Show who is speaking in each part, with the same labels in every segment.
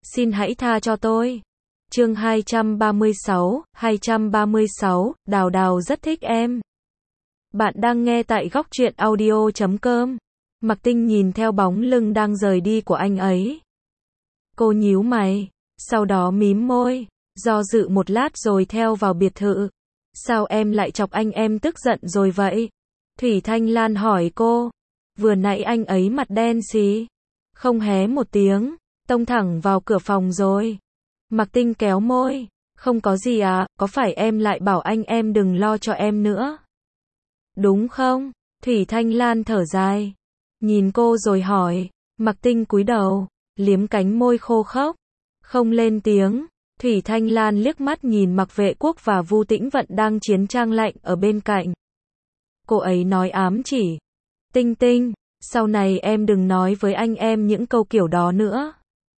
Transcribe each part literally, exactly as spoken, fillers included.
Speaker 1: xin hãy tha cho tôi. Chương hai trăm ba mươi sáu, hai trăm ba mươi sáu, Đào Đào rất thích em. Bạn đang nghe tại góc truyện audio chấm com. Mạc Tinh nhìn theo bóng lưng đang rời đi của anh ấy. Cô nhíu mày, sau đó mím môi, do dự một lát rồi theo vào biệt thự. Sao em lại chọc anh em tức giận rồi vậy? Thủy Thanh Lan hỏi cô. Vừa nãy anh ấy mặt đen xí, không hé một tiếng, tông thẳng vào cửa phòng rồi. Mạc Tinh kéo môi, không có gì à, có phải em lại bảo anh em đừng lo cho em nữa? Đúng không? Thủy Thanh Lan thở dài, nhìn cô rồi hỏi. Mạc Tinh cúi đầu, liếm cánh môi khô khốc, không lên tiếng. Thủy Thanh Lan liếc mắt nhìn Mạc Vệ Quốc và Vu Tĩnh Vận đang chiến trang lạnh ở bên cạnh. Cô ấy nói ám chỉ. Tinh Tinh, sau này em đừng nói với anh em những câu kiểu đó nữa.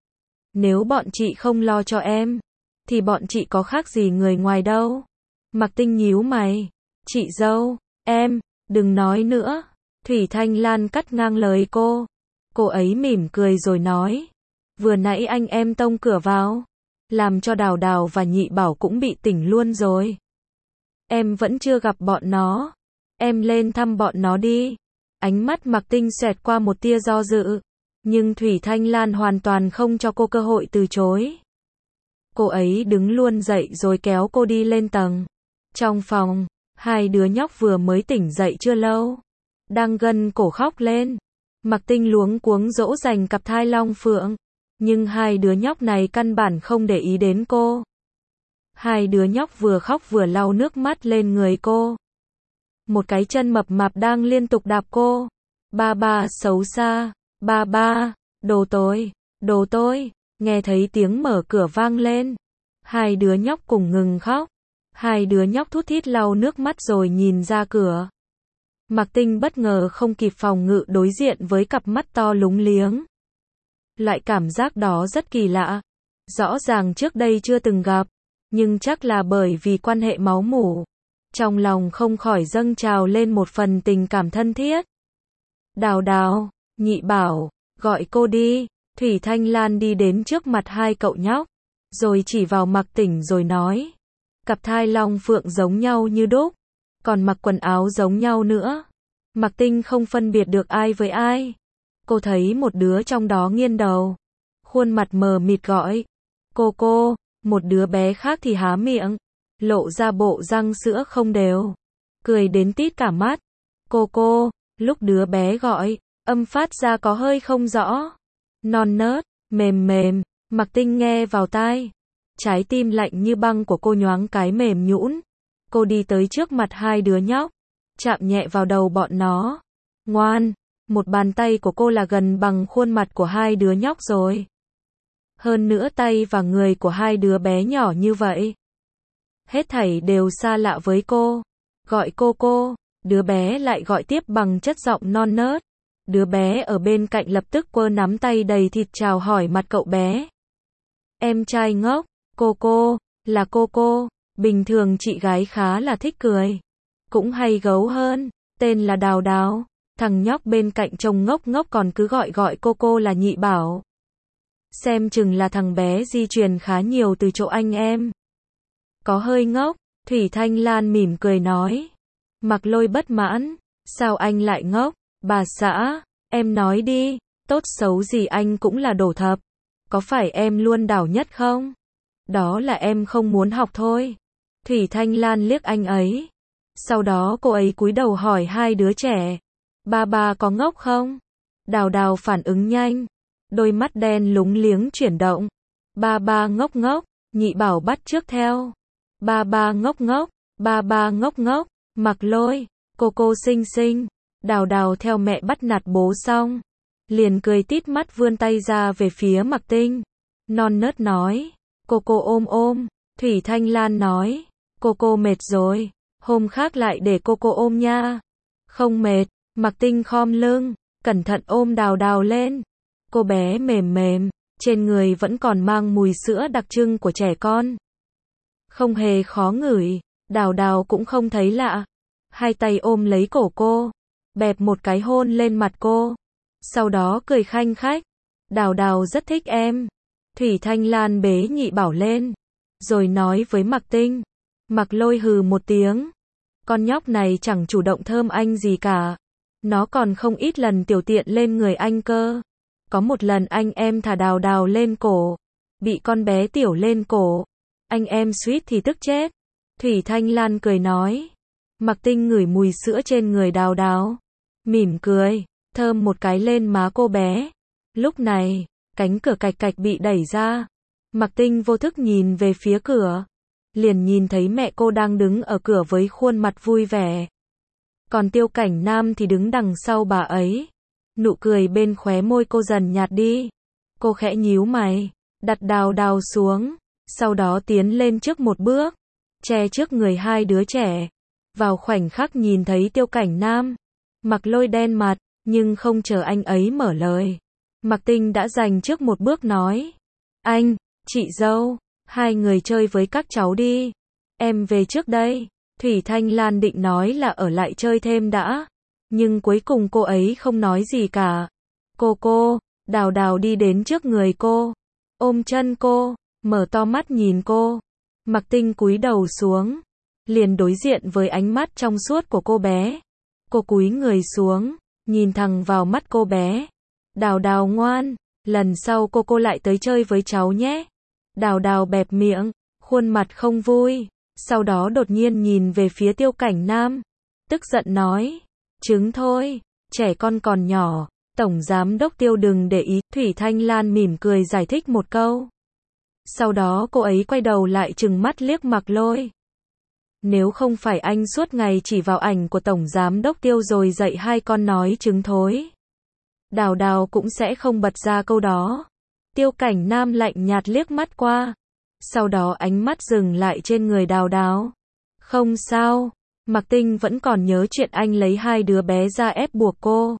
Speaker 1: Nếu bọn chị không lo cho em, thì bọn chị có khác gì người ngoài đâu. Mạc Tinh nhíu mày. Chị dâu, em, đừng nói nữa. Thủy Thanh Lan cắt ngang lời cô. Cô ấy mỉm cười rồi nói. Vừa nãy anh em tông cửa vào, làm cho Đào Đào và Nhị Bảo cũng bị tỉnh luôn rồi. Em vẫn chưa gặp bọn nó. Em lên thăm bọn nó đi. Ánh mắt Mạc Tinh xẹt qua một tia do dự. Nhưng Thủy Thanh Lan hoàn toàn không cho cô cơ hội từ chối. Cô ấy đứng luôn dậy rồi kéo cô đi lên tầng. Trong phòng, hai đứa nhóc vừa mới tỉnh dậy chưa lâu, đang gân cổ khóc lên. Mạc Tinh luống cuống dỗ dành cặp thai long phượng. Nhưng hai đứa nhóc này căn bản không để ý đến cô. Hai đứa nhóc vừa khóc vừa lau nước mắt lên người cô. Một cái chân mập mạp đang liên tục đạp cô. Ba ba xấu xa, ba ba, đồ tôi, đồ tôi. Nghe thấy tiếng mở cửa vang lên, hai đứa nhóc cùng ngừng khóc. Hai đứa nhóc thút thít lau nước mắt rồi nhìn ra cửa. Mạc Tinh bất ngờ không kịp phòng ngự đối diện với cặp mắt to lúng liếng. Loại cảm giác đó rất kỳ lạ. Rõ ràng trước đây chưa từng gặp, nhưng chắc là bởi vì quan hệ máu mủ. Trong lòng không khỏi dâng trào lên một phần tình cảm thân thiết. Đào Đào, Nhị Bảo, gọi cô đi. Thủy Thanh Lan đi đến trước mặt hai cậu nhóc, rồi chỉ vào Mạc Tỉnh rồi nói. Cặp thai long phượng giống nhau như đúc, còn mặc quần áo giống nhau nữa. Mạc Tinh không phân biệt được ai với ai. Cô thấy một đứa trong đó nghiêng đầu, khuôn mặt mờ mịt gọi. Cô cô, một đứa bé khác thì há miệng, lộ ra bộ răng sữa không đều, cười đến tít cả mắt. Cô cô, lúc đứa bé gọi, âm phát ra có hơi không rõ. Non nớt, mềm mềm, Mạc Tinh nghe vào tai. Trái tim lạnh như băng của cô nhoáng cái mềm nhũn. Cô đi tới trước mặt hai đứa nhóc, chạm nhẹ vào đầu bọn nó. Ngoan, một bàn tay của cô là gần bằng khuôn mặt của hai đứa nhóc rồi. Hơn nữa tay và người của hai đứa bé nhỏ như vậy, hết thảy đều xa lạ với cô. Gọi cô cô, đứa bé lại gọi tiếp bằng chất giọng non nớt. Đứa bé ở bên cạnh lập tức quơ nắm tay đầy thịt chào hỏi mặt cậu bé. Em trai ngốc, cô cô, là cô cô. Bình thường chị gái khá là thích cười, cũng hay gấu hơn, tên là Đào Đào. Thằng nhóc bên cạnh trông ngốc ngốc còn cứ gọi gọi cô cô là Nhị Bảo. Xem chừng là thằng bé di truyền khá nhiều từ chỗ anh em. Có hơi ngốc. Thủy Thanh Lan mỉm cười nói. Mạc Lôi bất mãn. Sao anh lại ngốc? Bà xã, em nói đi, tốt xấu gì anh cũng là đổ thập. Có phải em luôn đảo nhất không? Đó là em không muốn học thôi. Thủy Thanh Lan liếc anh ấy. Sau đó cô ấy cúi đầu hỏi hai đứa trẻ. Ba ba có ngốc không? Đào Đào phản ứng nhanh, đôi mắt đen lúng liếng chuyển động. Ba ba ngốc ngốc. Nhị Bảo bắt chước theo. Ba ba ngốc ngốc, ba ba ngốc ngốc. Mạc Lôi, cô cô xinh xinh. Đào Đào theo mẹ bắt nạt bố xong, liền cười tít mắt vươn tay ra về phía Mạc Tinh. Non nớt nói. Cô cô ôm ôm. Thủy Thanh Lan nói. Cô cô mệt rồi, hôm khác lại để cô cô ôm nha. Không mệt. Mạc Tinh khom lưng, cẩn thận ôm Đào Đào lên. Cô bé mềm mềm, trên người vẫn còn mang mùi sữa đặc trưng của trẻ con. Không hề khó ngửi, Đào Đào cũng không thấy lạ. Hai tay ôm lấy cổ cô, bẹp một cái hôn lên mặt cô. Sau đó cười khanh khách. Đào Đào rất thích em. Thủy Thanh Lan bế Nhị Bảo lên, rồi nói với Mạc Tinh. Mạc Lôi hừ một tiếng. Con nhóc này chẳng chủ động thơm anh gì cả. Nó còn không ít lần tiểu tiện lên người anh cơ. Có một lần anh em thả Đào Đào lên cổ. Bị con bé tiểu lên cổ. Anh em suýt thì tức chết. Thủy Thanh Lan cười nói. Mạc Tinh ngửi mùi sữa trên người Đào Đào. Mỉm cười, thơm một cái lên má cô bé. Lúc này, cánh cửa cạch cạch bị đẩy ra. Mạc Tinh vô thức nhìn về phía cửa. Liền nhìn thấy mẹ cô đang đứng ở cửa với khuôn mặt vui vẻ. Còn Tiêu Cảnh Nam thì đứng đằng sau bà ấy. Nụ cười bên khóe môi cô dần nhạt đi. Cô khẽ nhíu mày, đặt Đào Đào xuống, sau đó tiến lên trước một bước, che trước người hai đứa trẻ. Vào khoảnh khắc nhìn thấy Tiêu Cảnh Nam, Mạc Lôi đen mặt, nhưng không chờ anh ấy mở lời. Mạc Tinh đã giành trước một bước nói. Anh, chị dâu, hai người chơi với các cháu đi. Em về trước đây. Thủy Thanh Lan định nói là ở lại chơi thêm đã. Nhưng cuối cùng cô ấy không nói gì cả. Cô cô, Đào Đào đi đến trước người cô. Ôm chân cô, mở to mắt nhìn cô. Mạc Tinh cúi đầu xuống. Liền đối diện với ánh mắt trong suốt của cô bé. Cô cúi người xuống, nhìn thẳng vào mắt cô bé. Đào Đào ngoan, lần sau cô cô lại tới chơi với cháu nhé. Đào Đào bẹp miệng, khuôn mặt không vui. Sau đó đột nhiên nhìn về phía Tiêu Cảnh Nam. Tức giận nói. Trứng thôi, trẻ con còn nhỏ. Tổng giám đốc Tiêu đừng để ý. Thủy Thanh Lan mỉm cười giải thích một câu. Sau đó cô ấy quay đầu lại trừng mắt liếc Mạc Lôi. Nếu không phải anh suốt ngày chỉ vào ảnh của Tổng Giám đốc Tiêu rồi dạy hai con nói trứng thối, Đào Đào cũng sẽ không bật ra câu đó. Tiêu Cảnh Nam lạnh nhạt liếc mắt qua. Sau đó ánh mắt dừng lại trên người Đào Đào. Không sao, Mạc Tinh vẫn còn nhớ chuyện anh lấy hai đứa bé ra ép buộc cô.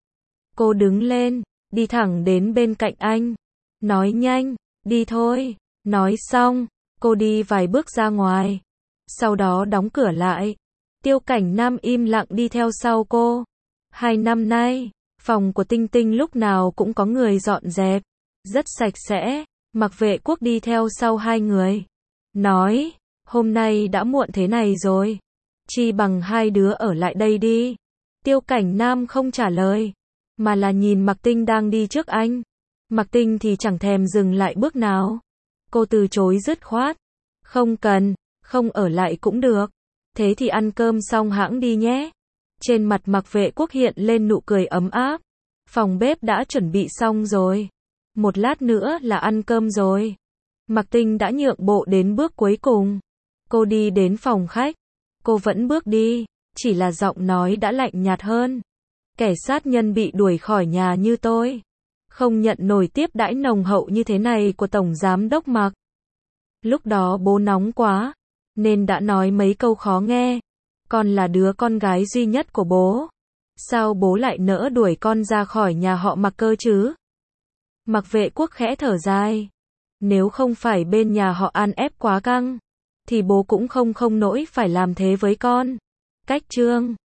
Speaker 1: Cô đứng lên, đi thẳng đến bên cạnh anh. Nói nhanh, đi thôi. Nói xong, cô đi vài bước ra ngoài. Sau đó đóng cửa lại. Tiêu Cảnh Nam im lặng đi theo sau cô. Hai năm nay, phòng của Tinh Tinh lúc nào cũng có người dọn dẹp. Rất sạch sẽ. Mạc Vệ Quốc đi theo sau hai người. Nói, hôm nay đã muộn thế này rồi. Chi bằng hai đứa ở lại đây đi. Tiêu Cảnh Nam không trả lời. Mà là nhìn Mạc Tinh đang đi trước anh. Mạc Tinh thì chẳng thèm dừng lại bước nào. Cô từ chối dứt khoát. Không cần, không ở lại cũng được. Thế thì ăn cơm xong hãng đi nhé. Trên mặt Mạc Vệ Quốc hiện lên nụ cười ấm áp. Phòng bếp đã chuẩn bị xong rồi. Một lát nữa là ăn cơm rồi. Mạc Tinh đã nhượng bộ đến bước cuối cùng. Cô đi đến phòng khách. Cô vẫn bước đi, chỉ là giọng nói đã lạnh nhạt hơn. Kẻ sát nhân bị đuổi khỏi nhà như tôi, không nhận nổi tiếp đãi nồng hậu như thế này của Tổng Giám đốc Mạc. Lúc đó bố nóng quá, nên đã nói mấy câu khó nghe. Con là đứa con gái duy nhất của bố. Sao bố lại nỡ đuổi con ra khỏi nhà họ Mạc cơ chứ? Mạc Vệ Quốc khẽ thở dài. Nếu không phải bên nhà họ ăn ép quá căng, thì bố cũng không không nỗi phải làm thế với con. Cách chương